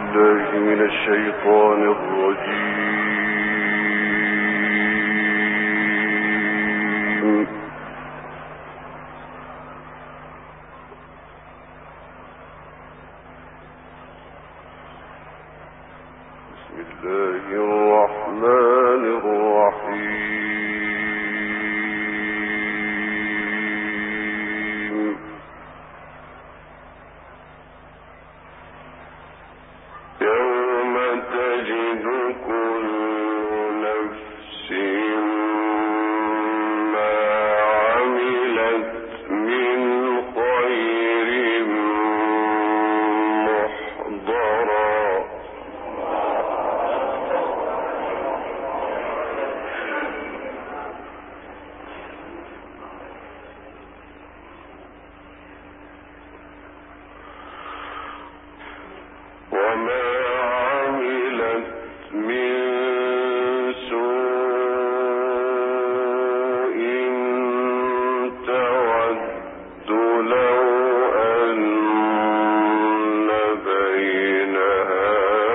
الشيطان الرجيم. بسم الله الرحمن الرحيم. يوم تجد كل نفس ما عملت من خير محضرا وما عملت من سوء تود لو أن بينها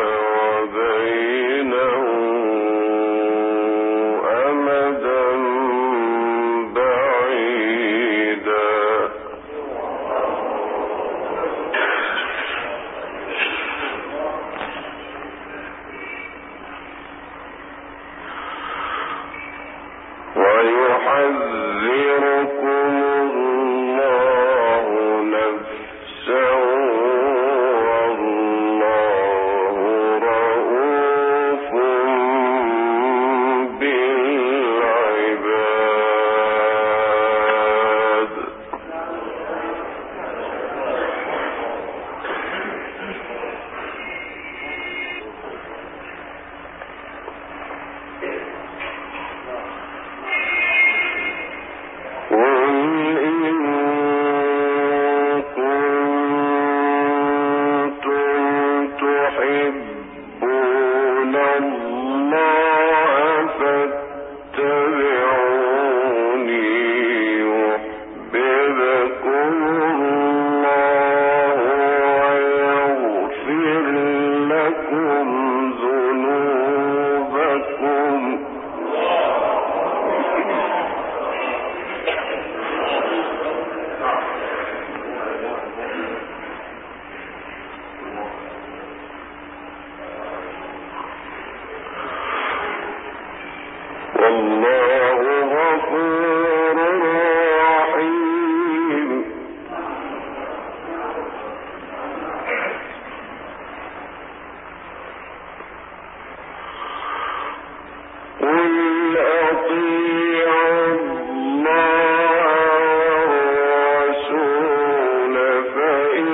وبينه أمدا بعيدا ويحذركم الله نفسه والله رؤوف بالعباد. قل إن كنتم تحبون الله فاتبعوني يحببكم الله ويغفر لكم ذنوبكم. والله غفور رحيم. قل أطيعوا الله والرسول فإن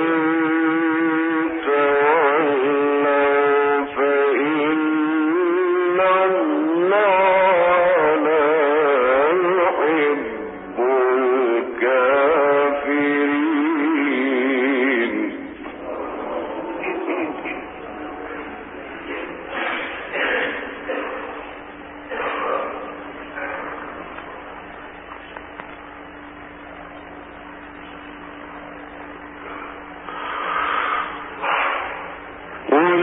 تولوا فإن الله لا يحب الكافرين. قل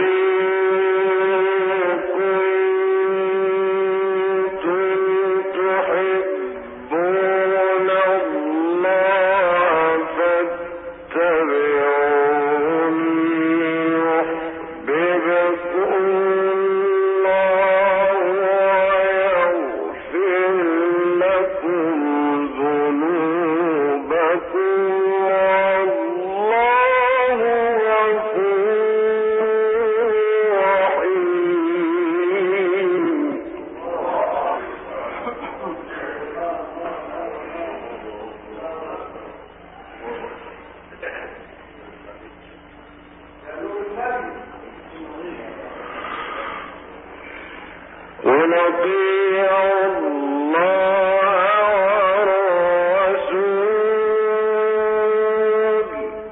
أطيعوا الله والرسول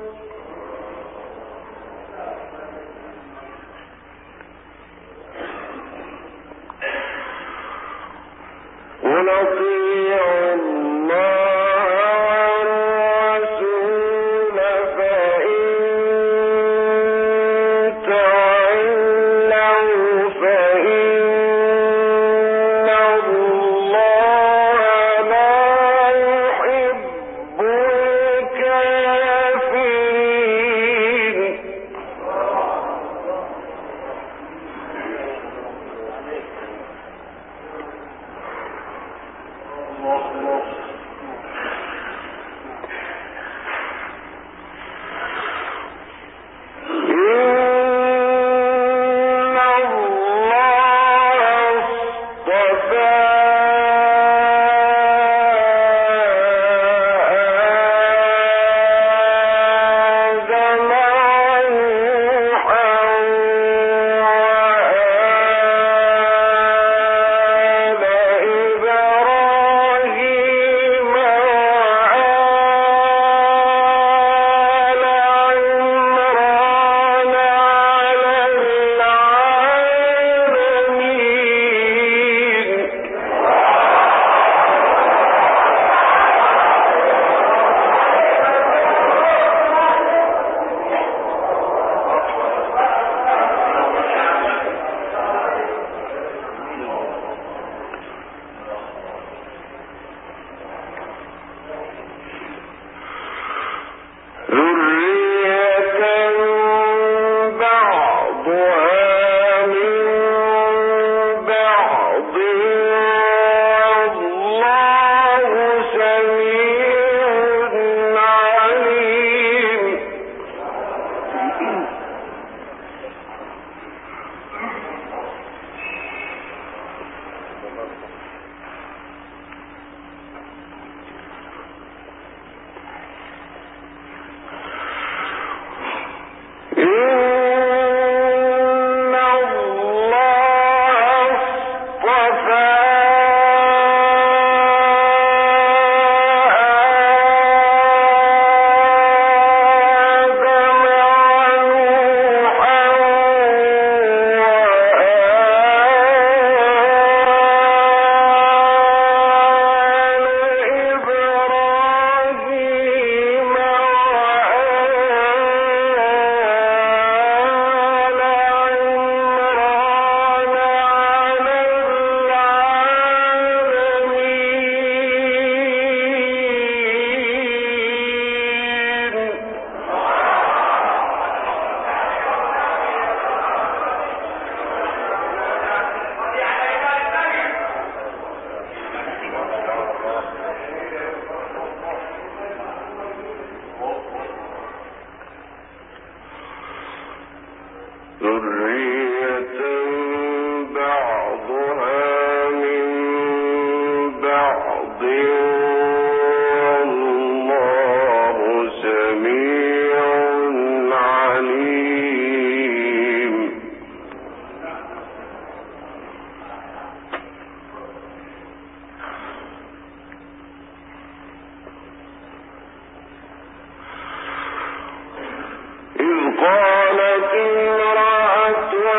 قل أطيعوا الله والرسول فإن تولوا ذرية بعضها من بعض والله سميع عليم. إذ قالت امرأة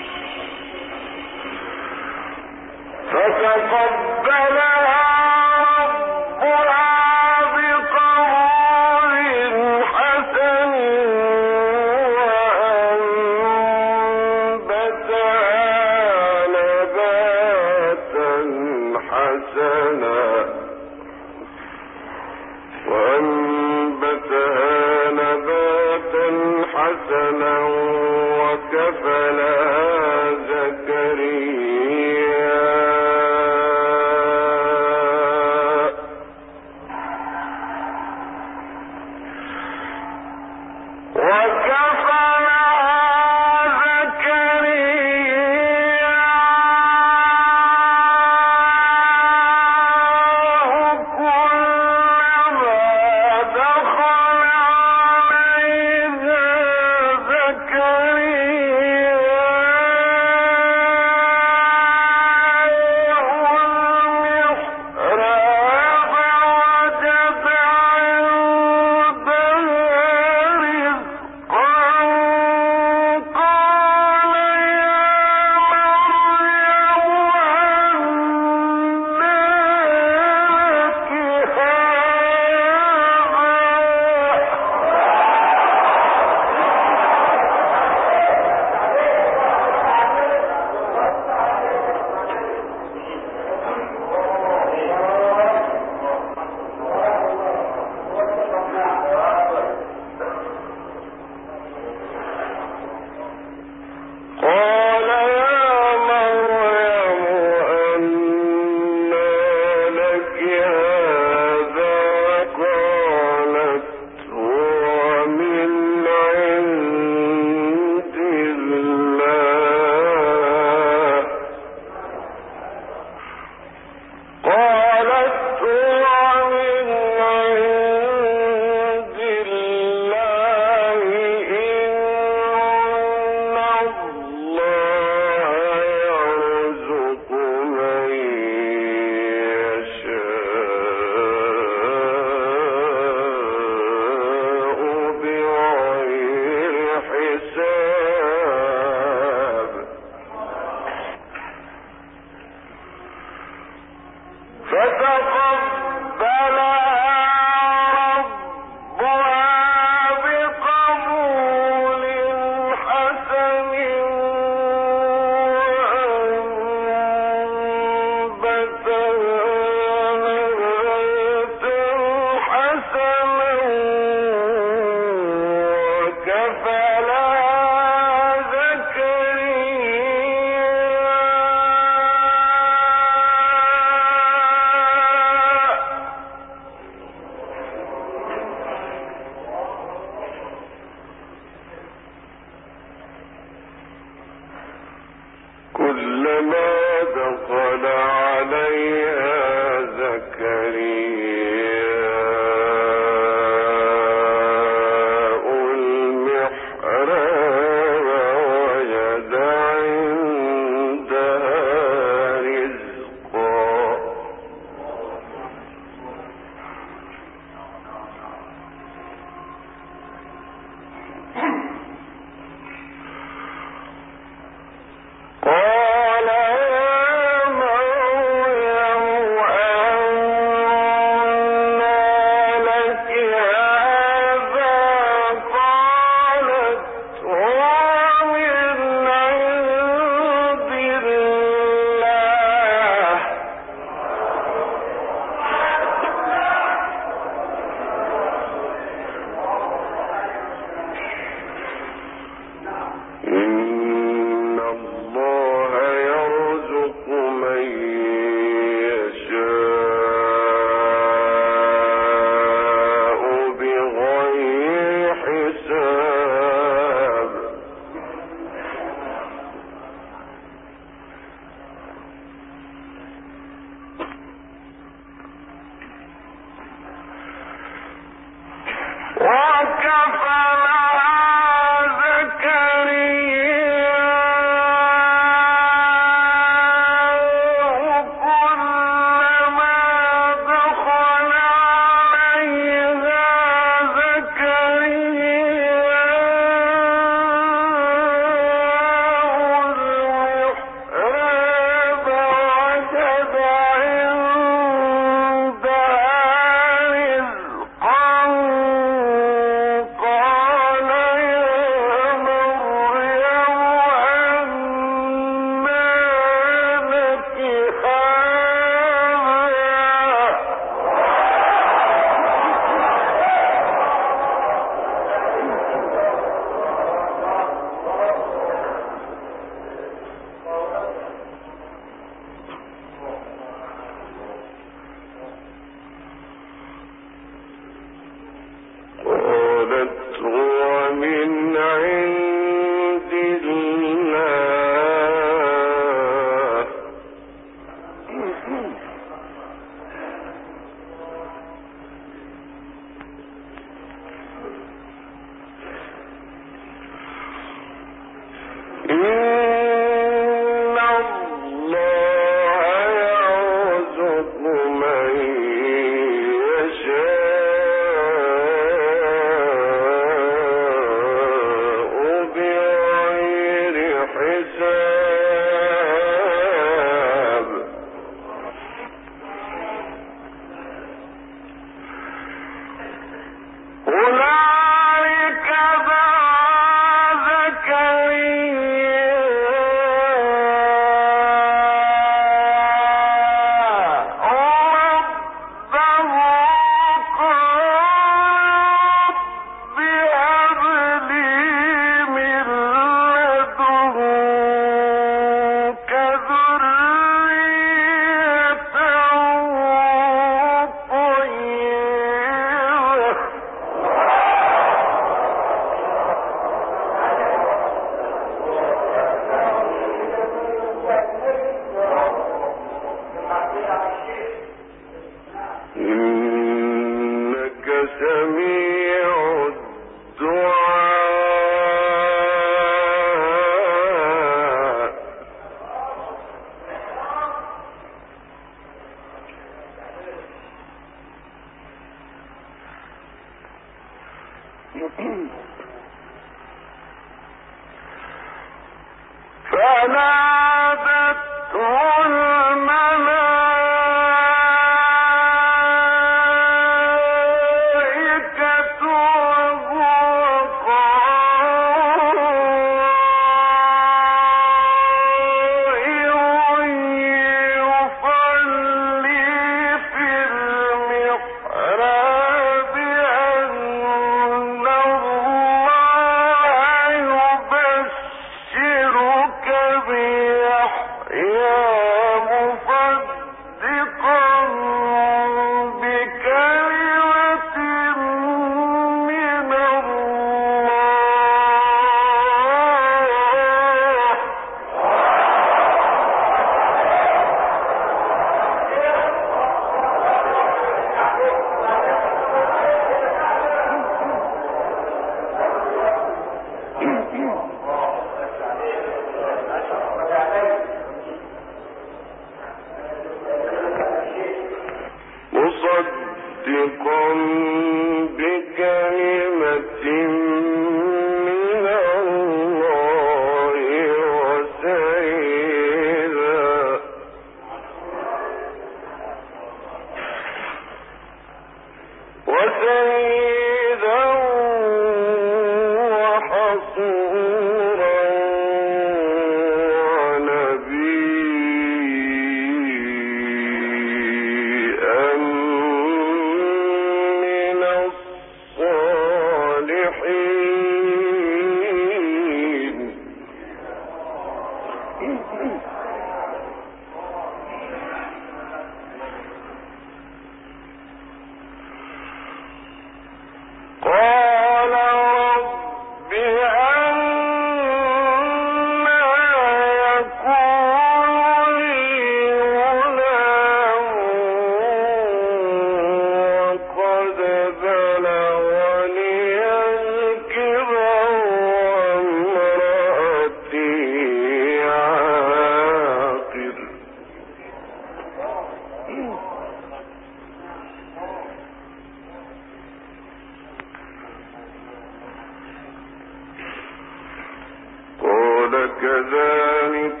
كذلك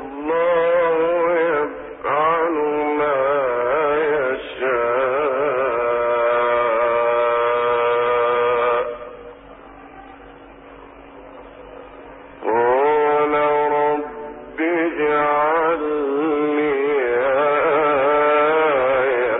الله يفعل ما يشاء. قال رب اجعل لي آية.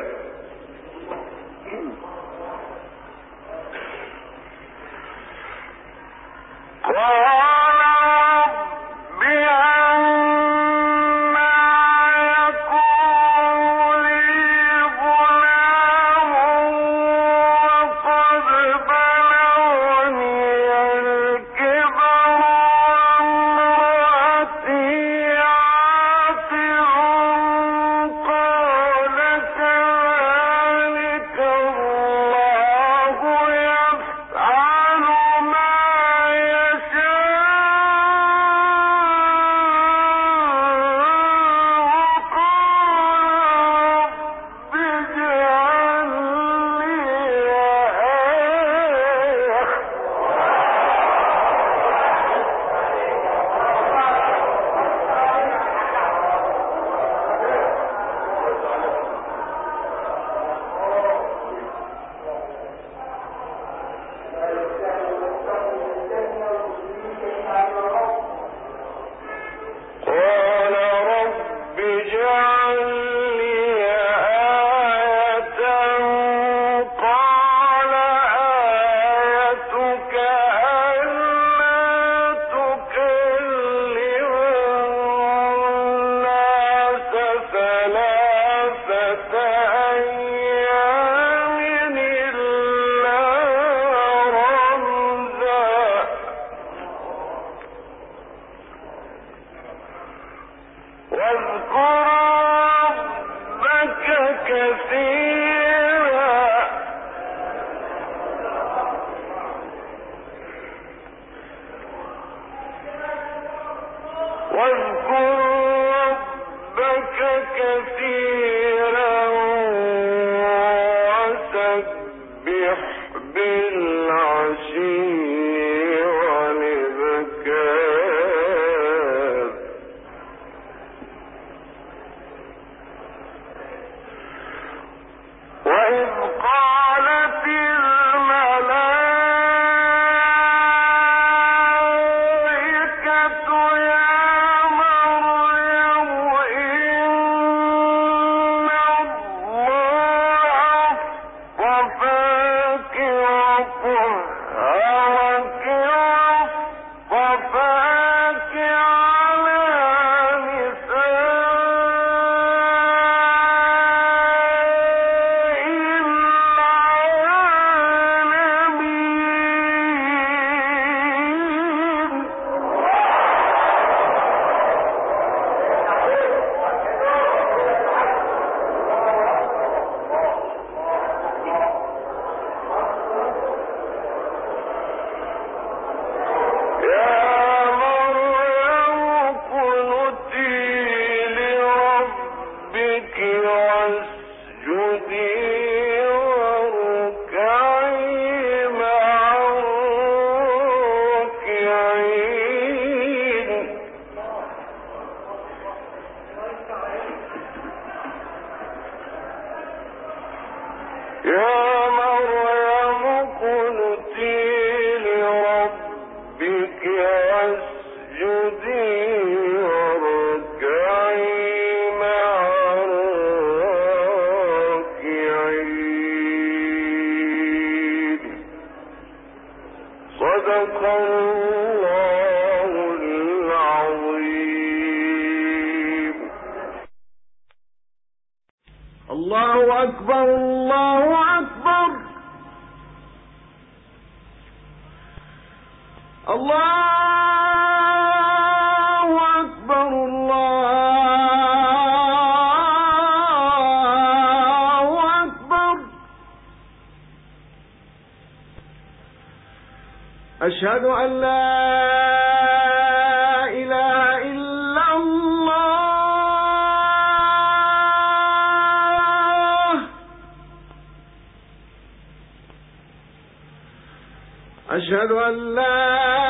واذكر ربك كثيرا وسبح بالعشي الله أكبر الله أكبر الله أكبر الله أكبر أشهد أن لا إله إلا الله أشهد أن لا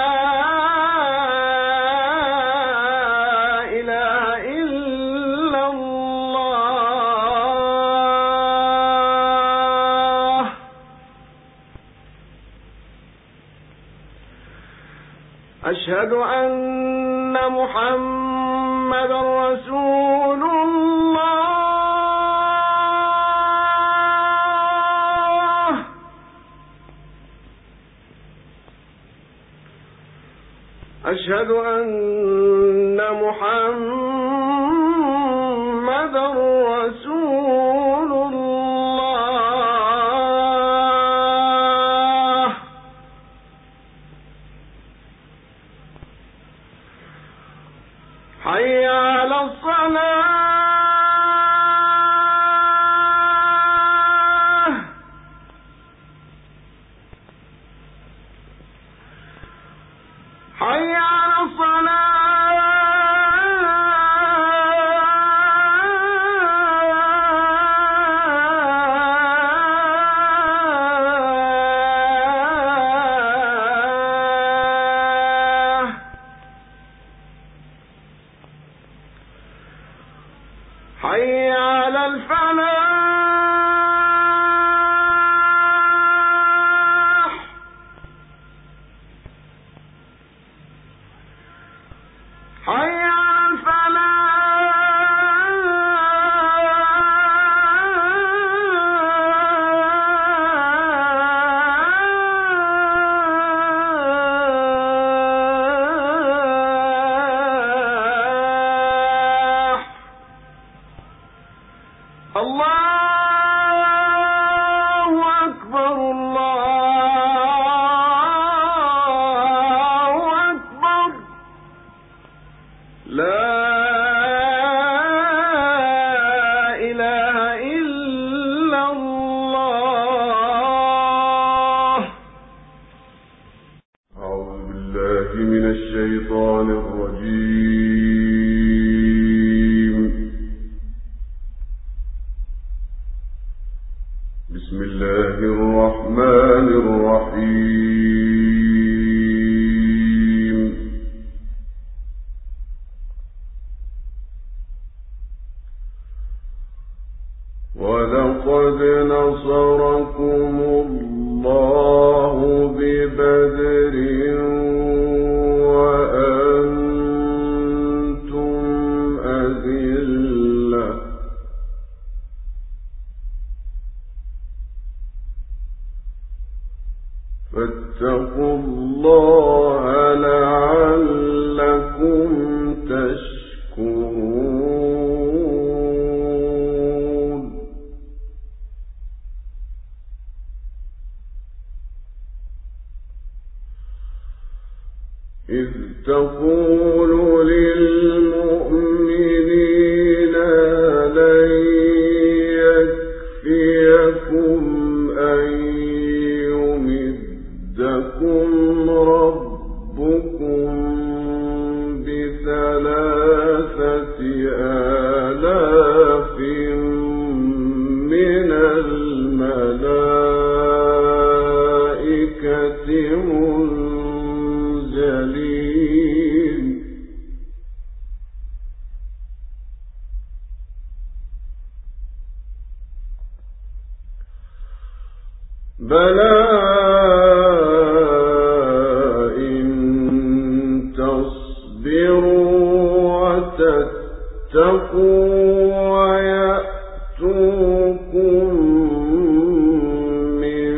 إله إلا الله أشهد أن محمدا رسول الله أشهد أن محمدا رسول الله حي على الصلاة حي على الصلاة بسم الله الرحمن الرحيم. ولقد نصركم الله ببدر وأنتم أذلة فاتقوا الله لعلكم تشكرون. إذ تقول للمؤمنين لن يكفيكم أن يمدكم ربكم ب3,000 آلاف من الملائكة منزلين. بلى إن تصبروا وتتقوا ويأتوكم من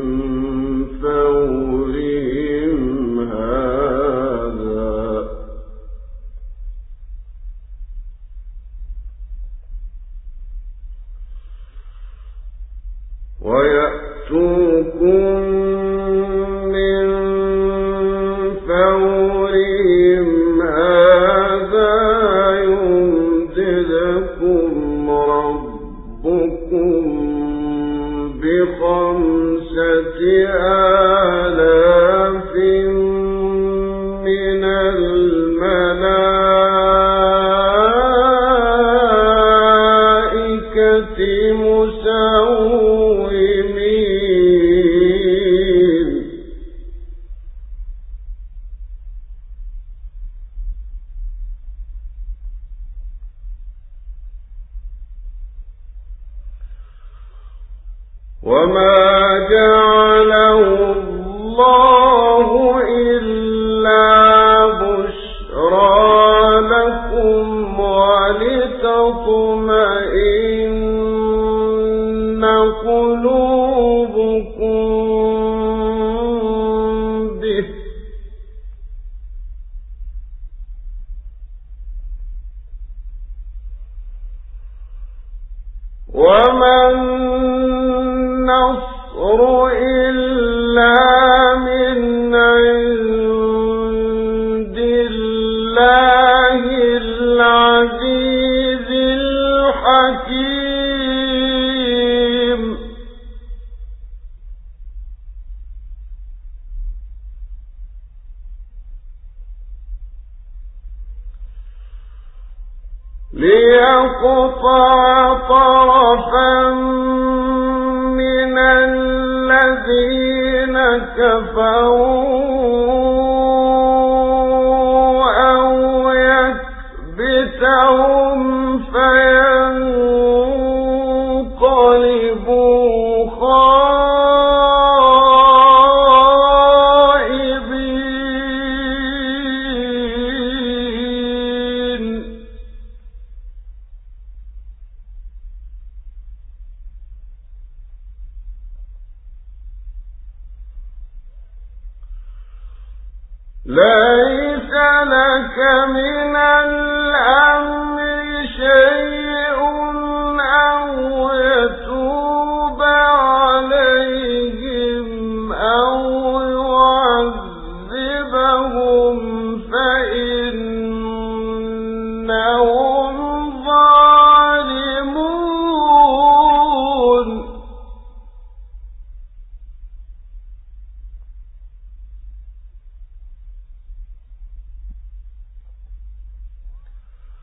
فورهم هذا يمددكم ربكم ب5,000 من الملائكة مسومين. وما جعله الله إلا بشرى لكم ولتطمئن قلوبكم به وما النصر إلا من عند الله العزيز الحكيم. ليقطع طرفا من الذين كفروا أو يكبتهم فينقلبوا خائبين. ليس لك من الأمر شيء أو يتوب عليهم أو يعذبهم فإنهم ظالمون.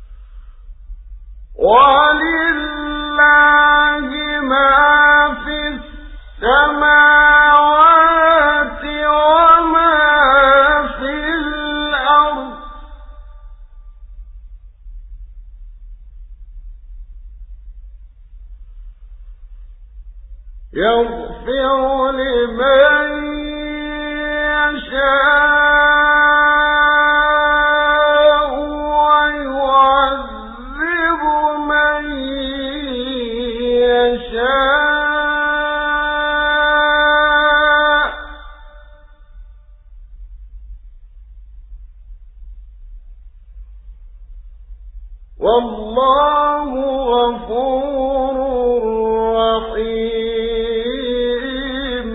ولله ما في يغفر لمن يشاء ويعذب من يشاء والله غفور رحيم.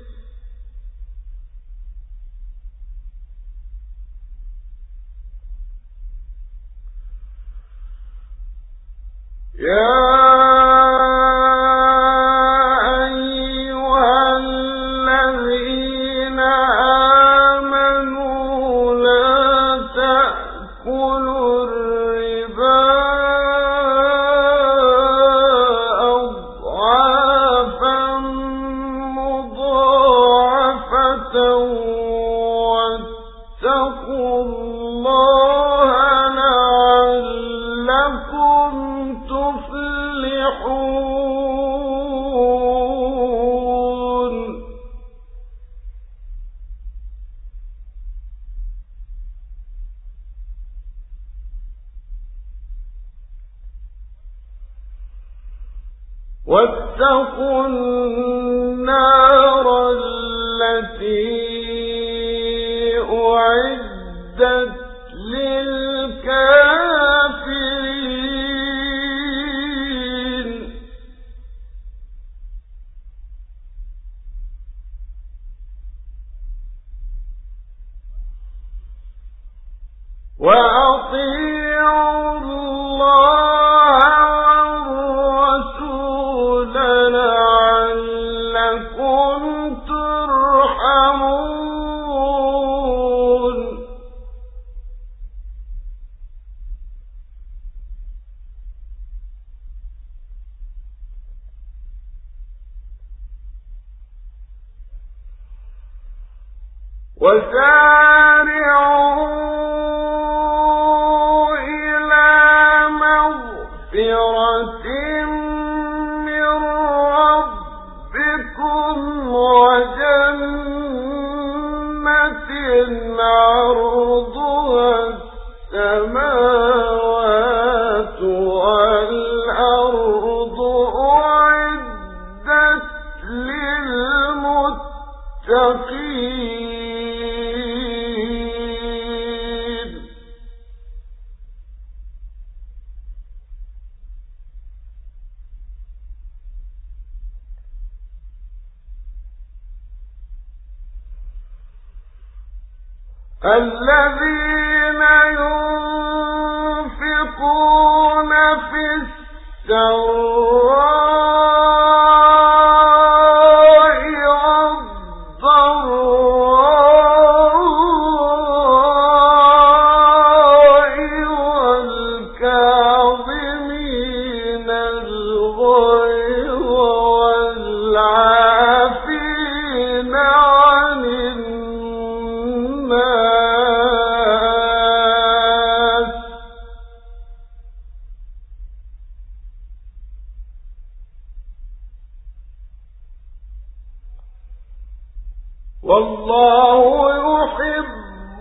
يا أيها الذين آمنوا لا تأكلوا الربا أضعافا مضاعفة واتقوا الله لعلكم تفلحون. واتقوا النار التي أعدت للكافرين. وأطيعوا الله والرسول لعلكم ترحمون. وسارعوا إلى مغفرة من ربكم وجنة عرضها السماوات والأرض أعدت للمتقين. الذين ينفقون في السراء والضراء والكاظمين الغيظ والعافين عن الناس والله يحب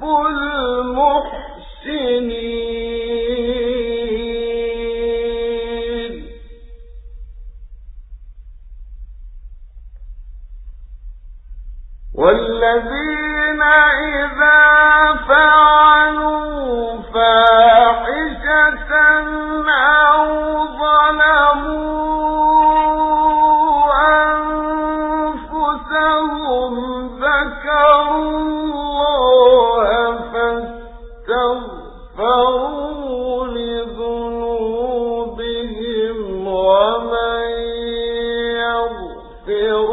المحسنين. والذين إذا فعلوا فاحشة أو ظلموا أنفسهم ذكروا الله فاستغفروا لذنوبهم ومن يغفر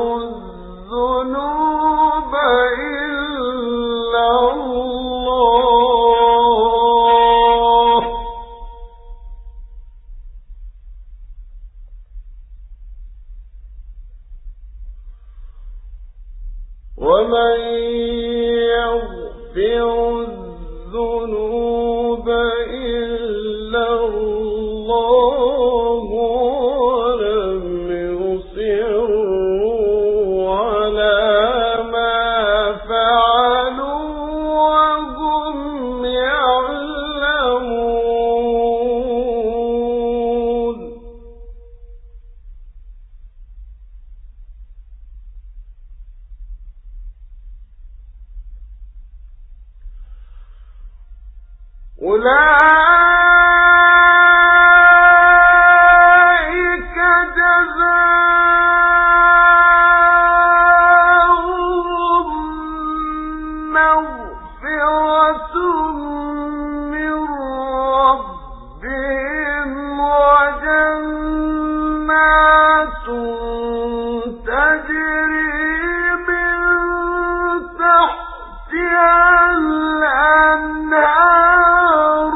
الذنوب إلا الله ومن يغفر الذنوب إلا الله ولم يصروا أولئك جزاؤهم مغفرة من ربهم وجنات تجري من تحتها الأنهار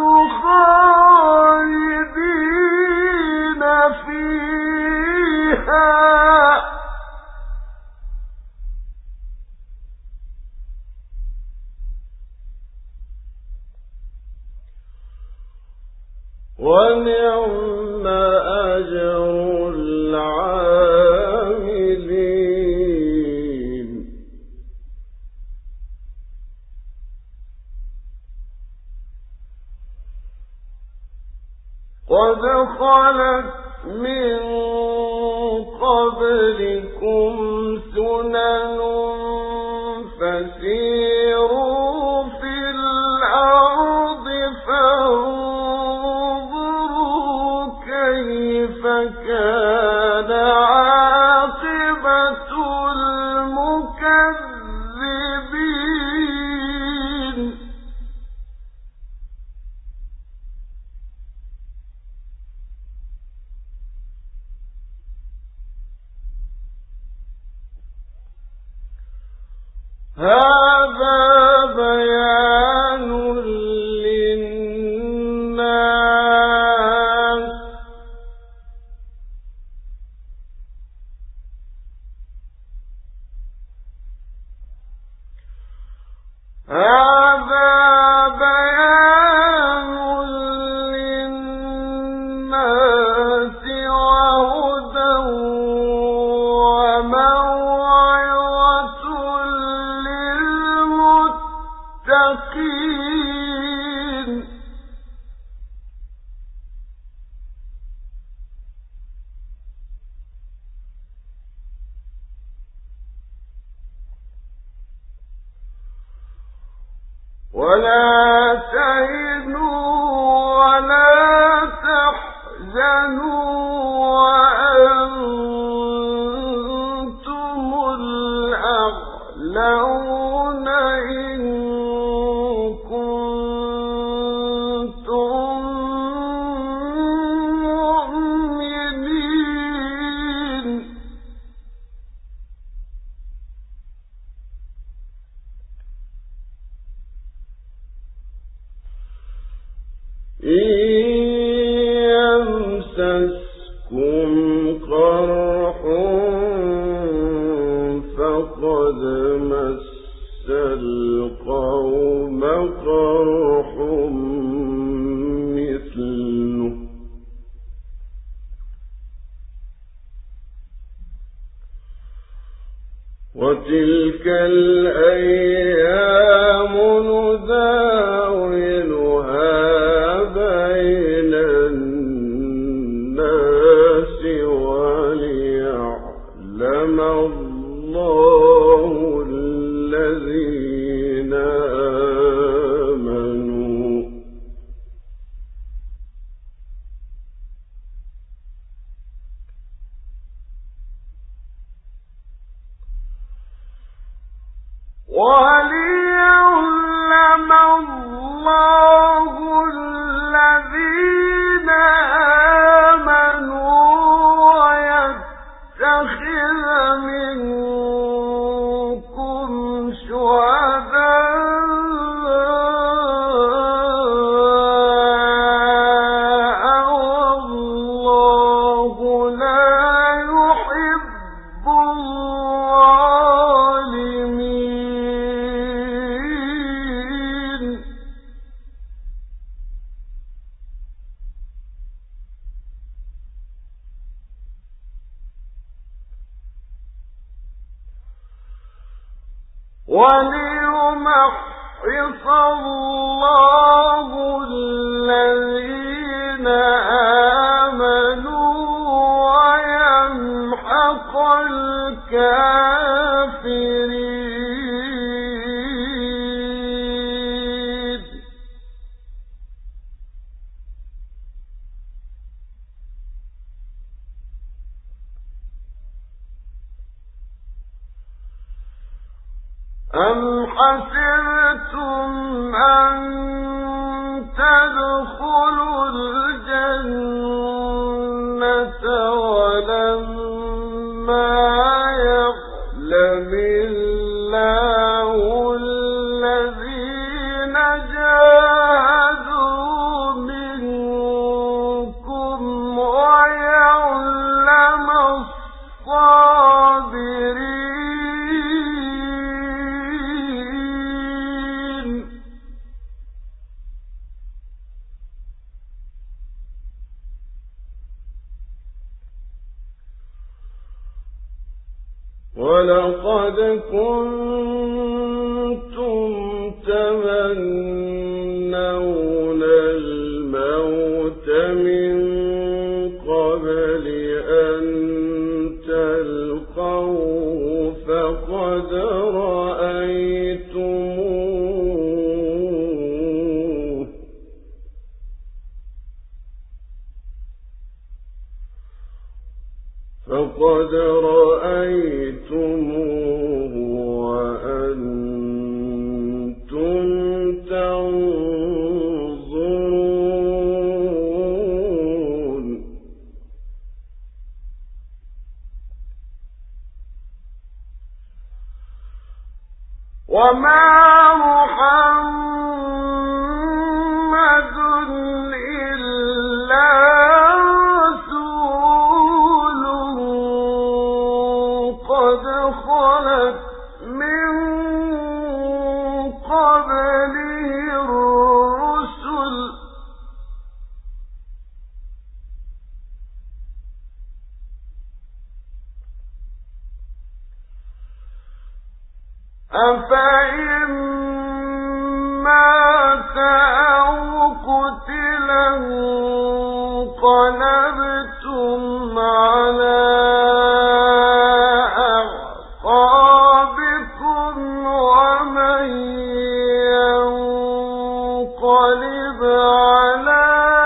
خالدين فيها ونعم أجر العاملين قد خلت من قبلكم سنن فسيروا في الأرض فانظروا كيف كان عاقبة المكذبين هذا بيان للناس وهدى وموعظة للمتقين ولا تهنوا ولا تحزنوا وأنتم الأعلون إن كنتم مؤمنين إن يمسسكم قرح فقد مس القوم قرح مثله وتلك الأيام نداولها بين الناس وليعلم الله الذين آمنوا وليعلم الله الذين آمنوا ويتخذ منكم شهداء والله لا يحب الظالمين وليمحص الله الذين آمنوا ويمحق الكافرين أم حسبتم أن تدخلوا الجنة ولما يعلم الله الذين جاهدوا منكم ويعلم الصابرين. ولقد كنتم تمنون الموت من قبل أن تلقوه فقد رأيتموه وأنتم تنظرون. وما محمد إلا رسول قد خلت من قبله الرسل أفإن مات أو قتلا انقلبتم على أعقابكم ومن ينقلب على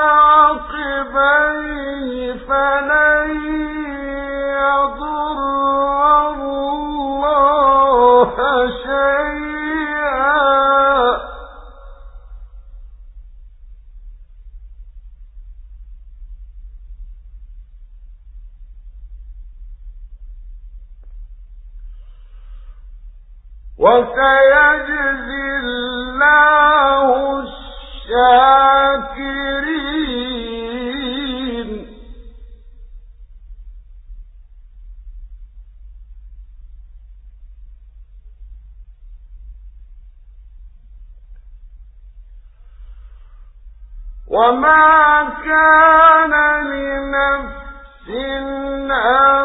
عقبيه فلن يضر الله شيئا. وسيجزي الله الشاكرين. وما كان لنفس أن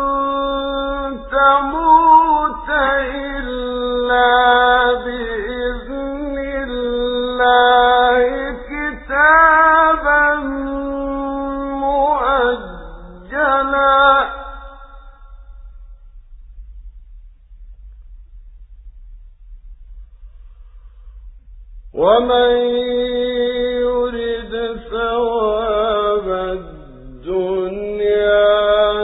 تموت إلا بإذن الله كتابا مؤجلا. ومن يرد ثواب الدنيا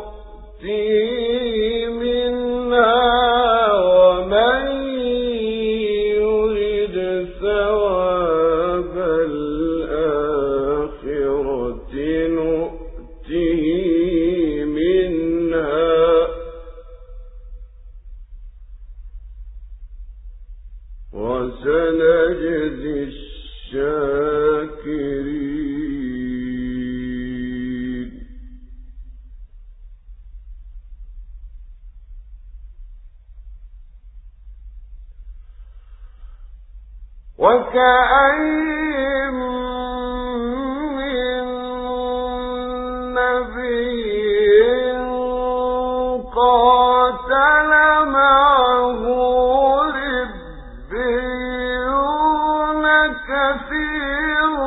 نؤتيه منها ومن يرد ثواب الآخرة نؤتيه منها وسنجزي الشاكرين. وكأين من نبي قاتل معه ربيون كثير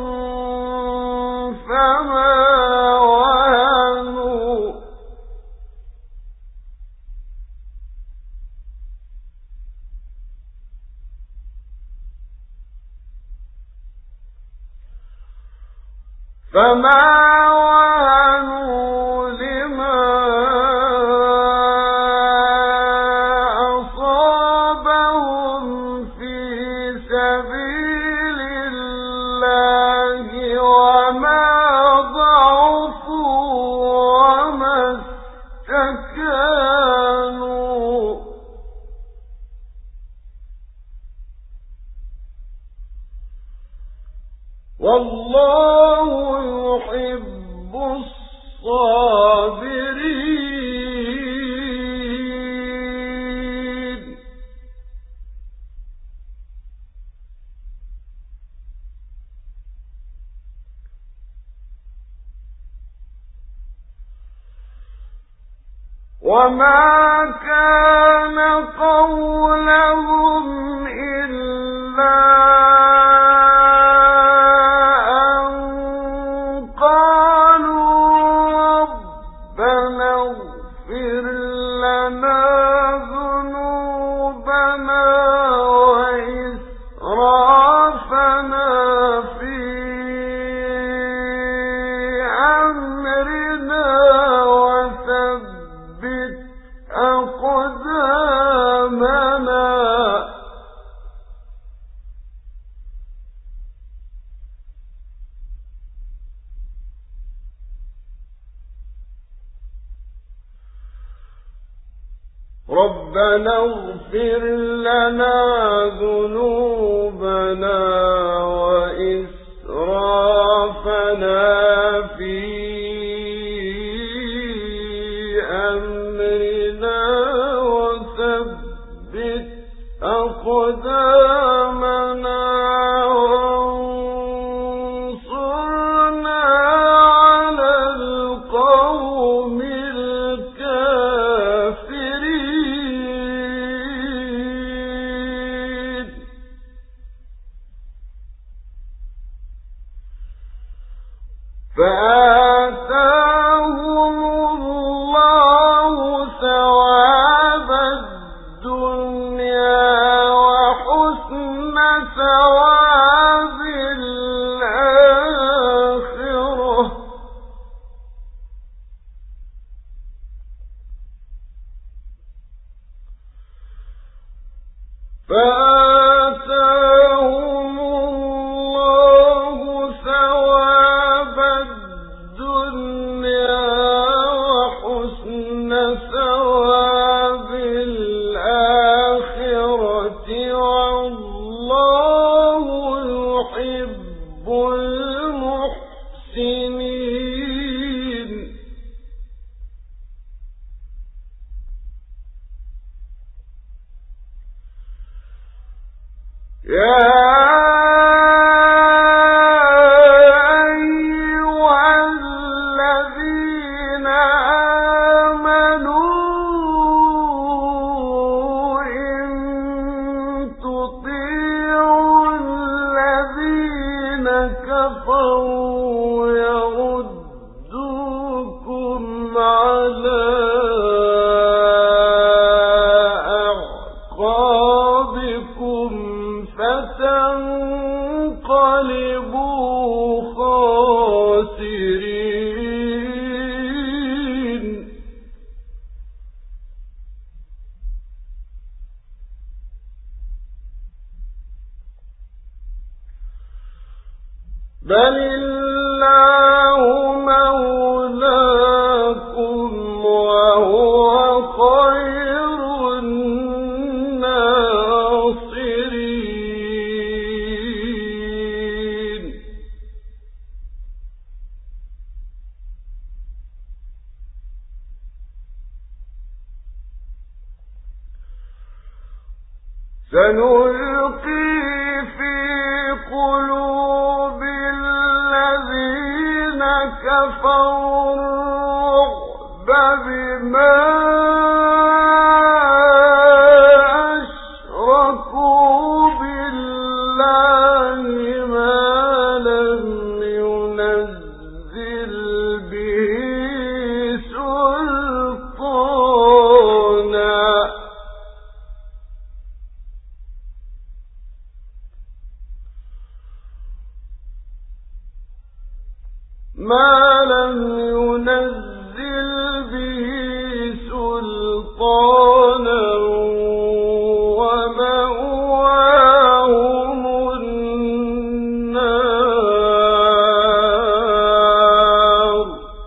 فما وهنوا لما أصابهم والله يحب الصابرين. وما كان قولهم إلا أن قالوا ربنا اغفر لنا ذنوبنا وإسرافنا في أمرنا وثبت أقدامنا. ربنا اغفر لنا ذنوبنا وإسرافنا في أمرنا وثبت أقدامنا وانصرنا على القوم الكافرين. فآتاهم الله ثواب الدنيا وحسن ثواب الآخرة. فآتاهم الله ثواب الدنيا وحسن ثواب الآخرة والله يحب المحسنين. يا أيها الذين آمنوا إن تطيعوا الذين كفروا يردوكم على أعقابكم فتنقلبوا خاسرين. بل الله مولاكم وهو خير الناصرين. سنلقي في قلوب الذين كفروا الرعب بما أشركوا بالله ما لم ينزل به سلطانا. ما لم ينزل به سلطانا ومأواهم النار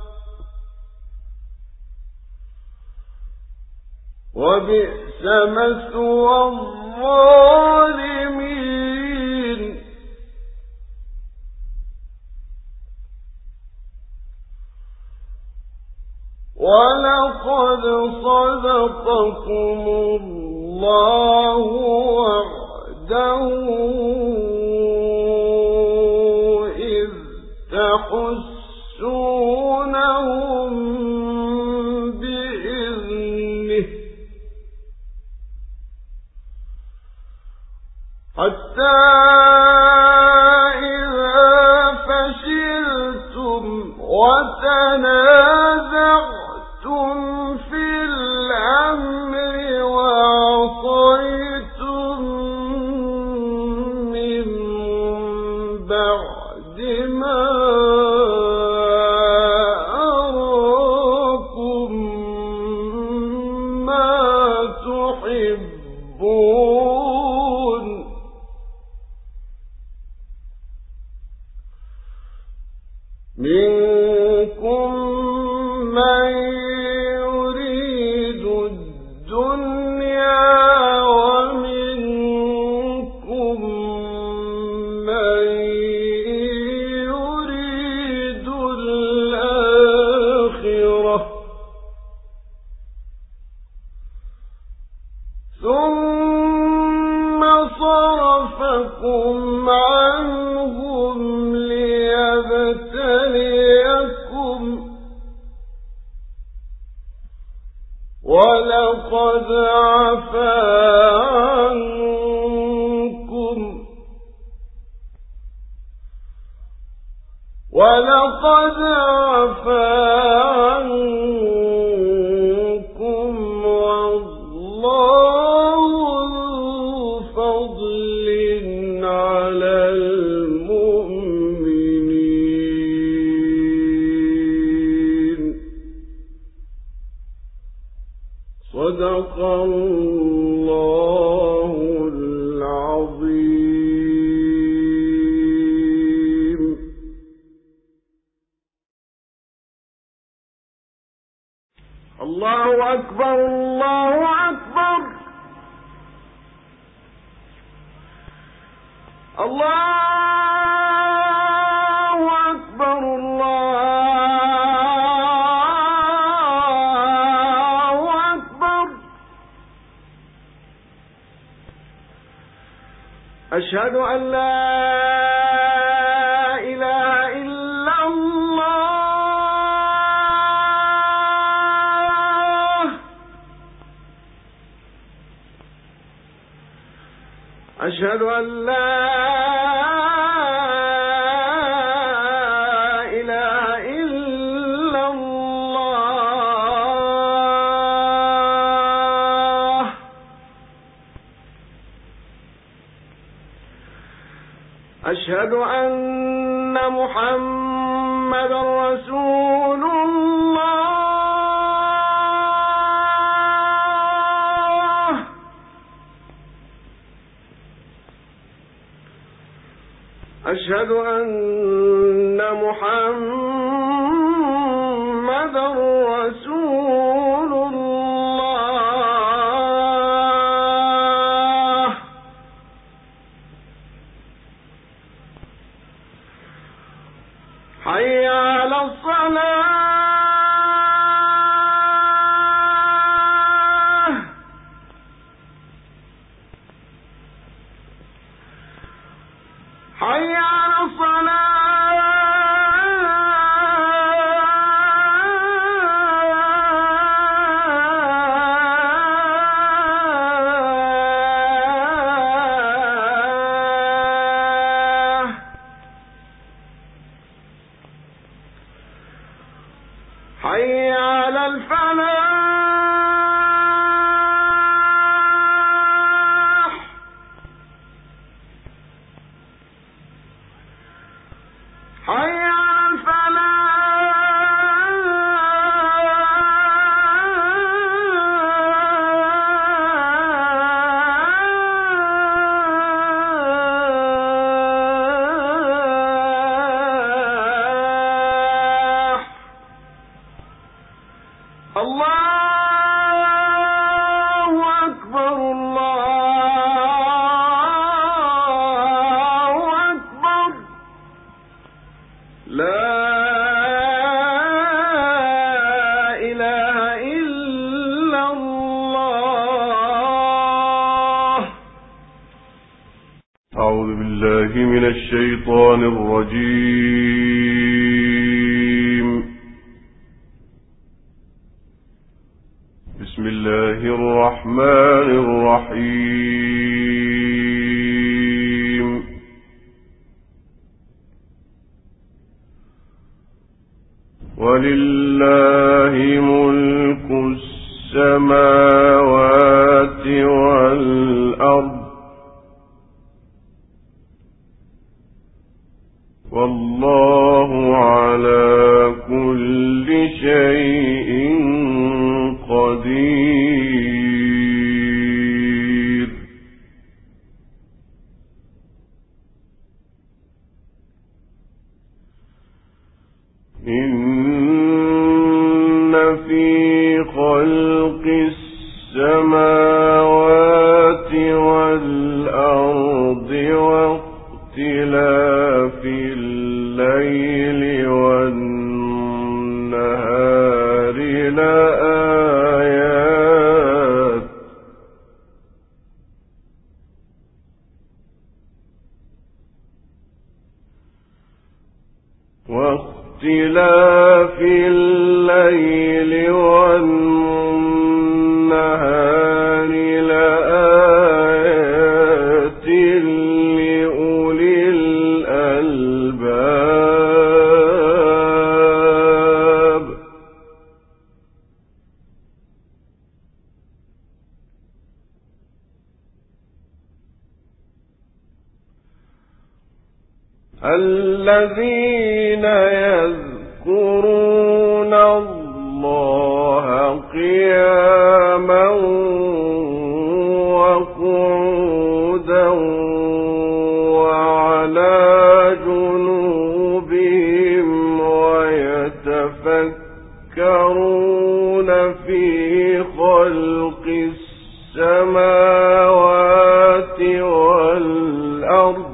وبئس مثوى الظالمين. صدقكم الله وعده إذ تحسونهم بإذنه حتى إذا فشلتم وتنازعتم في الأمر وعصيتم من بعد ما أراكم ما تحبون منكم من يريد الدنيا ومنكم من يريد الآخرة ثم صرفكم عنهم ليبتليكم ولقد عفا عنكم والله ذو فضل على المؤمنين صدق الله العظيم. الله أكبر الله أكبر الله أكبر الله أكبر أشهد أن لا إله إلا الله أشهد أن لا إله إلا الله أشهد أن محمدا رسول الله أشهد أن محمدا رسول الله حي على الصلاة حي على الصلاة من الشيطان الرجيم. بسم الله الرحمن الرحيم. ولله ملك السماوات والأرض والله على كل شيء قدير. إن في خلق السماوات والأرض واختلاف الليل والنهار لآيات واختلاف الليل والنهار لآيات لأولي الألباب. الذين يذكرون الله قياما وقعودا وعلى جنوبهم ويتفكرون في خلق السماوات والأرض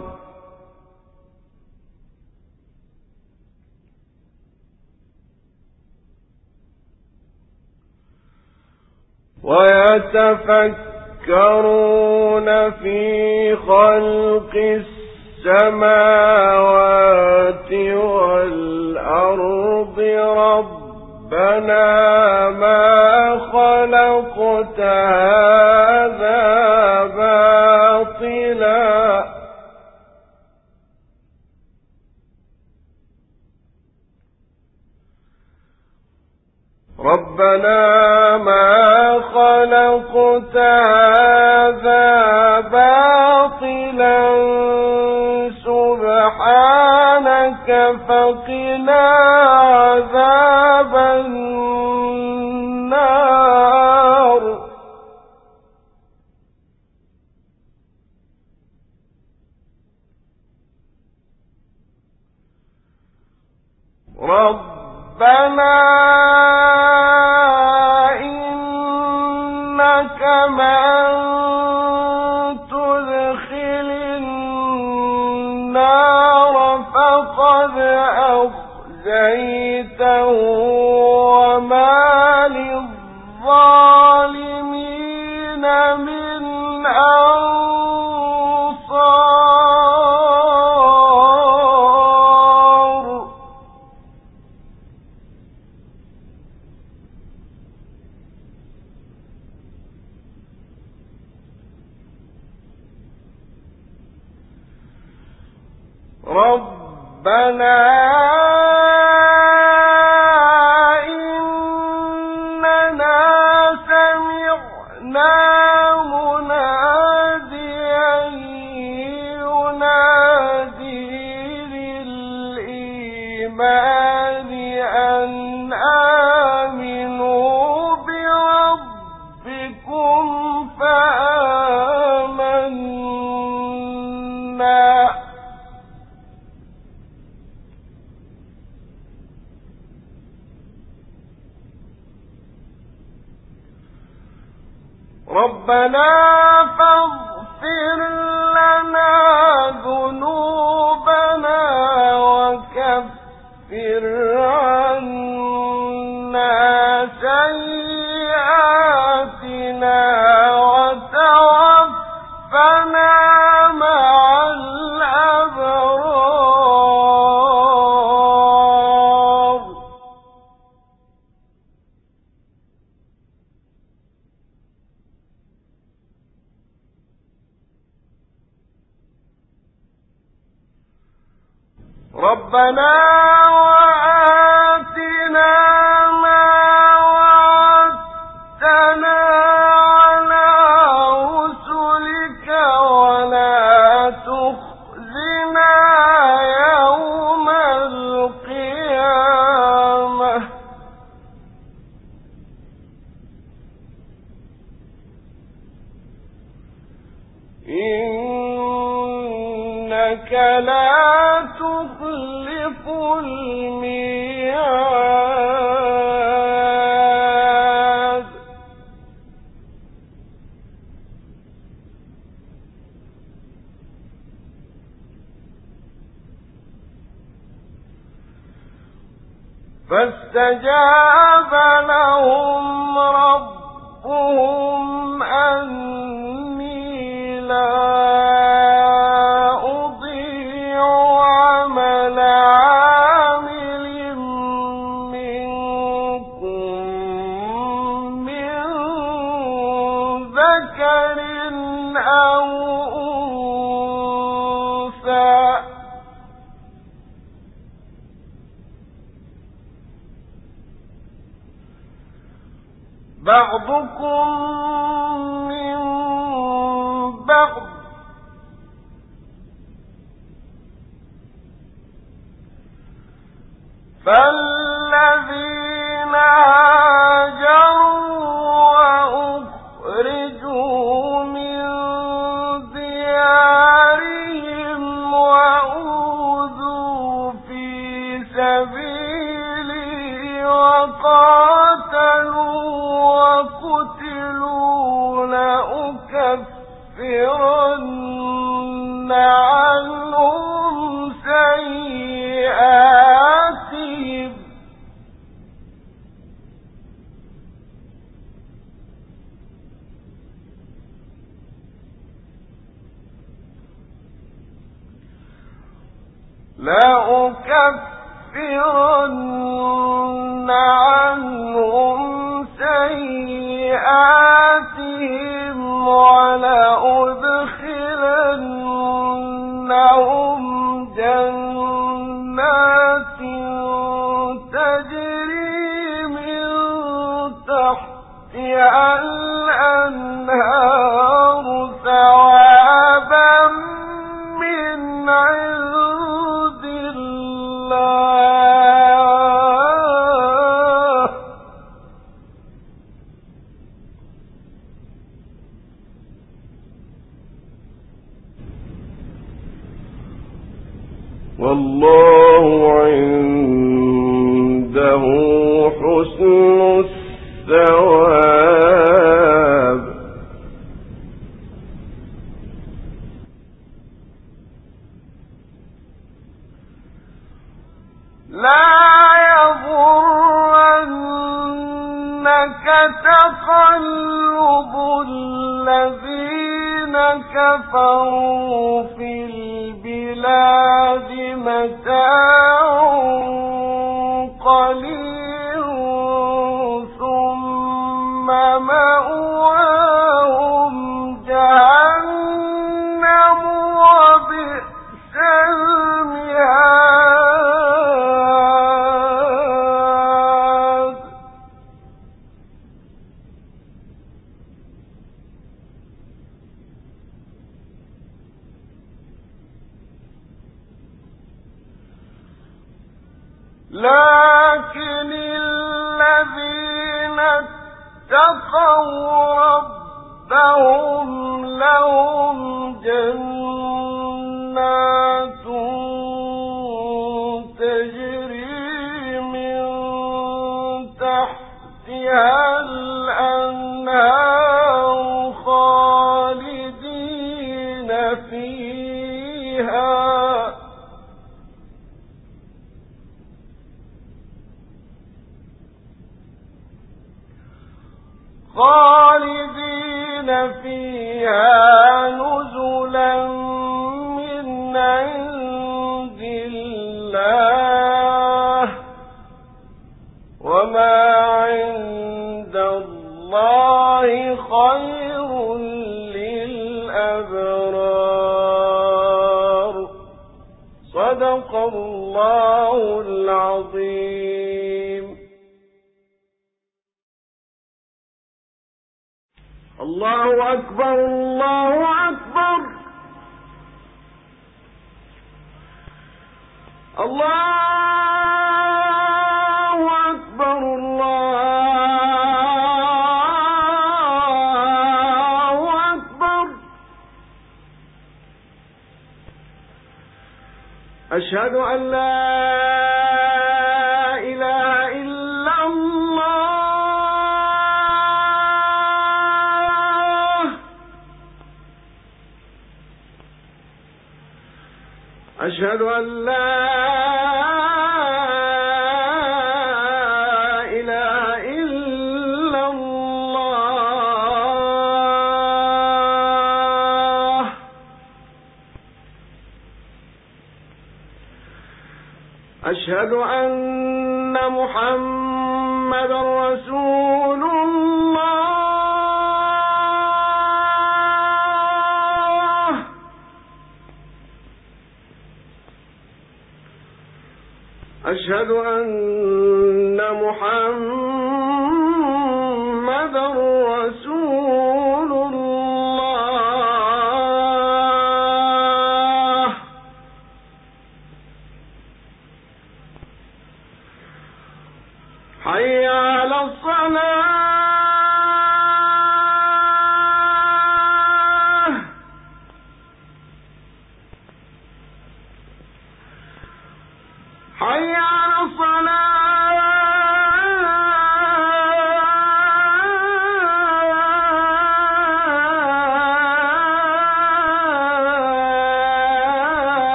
ربنا ما خلقت هذا باطلا سبحانك فقنا عذاب النار. ربنا إنك من تدخل النار فقد أخزيته وما للظالمين من أنصار. ربنا إننا سمعنا مناديا ينادي للإيمان أن آمنوا بربكم فآمنا. ربنا فاغفر لنا ذنوبنا وكفر عنا سيئاتنا وتوفنا مع الأبرار. ربنا وآتنا ما وعدتنا على رسلك ولا تخزنا يوم القيامة إنك لا تخلف الميعاد فاستجاب لهم ربهم أني لا أضيع عمل عامل منكم من ذكر أو أنثى بعضكم من بعض فالذين هاجروا وأخرجوا من ديارهم وأوذوا في سبيلي وقاتلوا وقتلوا لأكفرن عنهم سيئاتهم ولأدخلنهم جنات تجري من تحتها الأنهار ثوابا من عند الله والله عنده حسن الثواب لا يغرنك تقلب الذين كفروا في البلاد متاع قليل ثم مأواهم جهنم وبئس المهاد لكن الذين اتقوا ربهم لهم جنات تجري من تحتها الأنهار خالدين فيها نزلا من عند الله وما عند الله خير للأبرار صدق الله العظيم. الله أكبر الله أكبر. الله أكبر الله أكبر. أشهد أن لا إله إلا الله. أشهد أن لا إله إلا الله. أشهد أن محمدا رسول الله. أشهد أن محمدا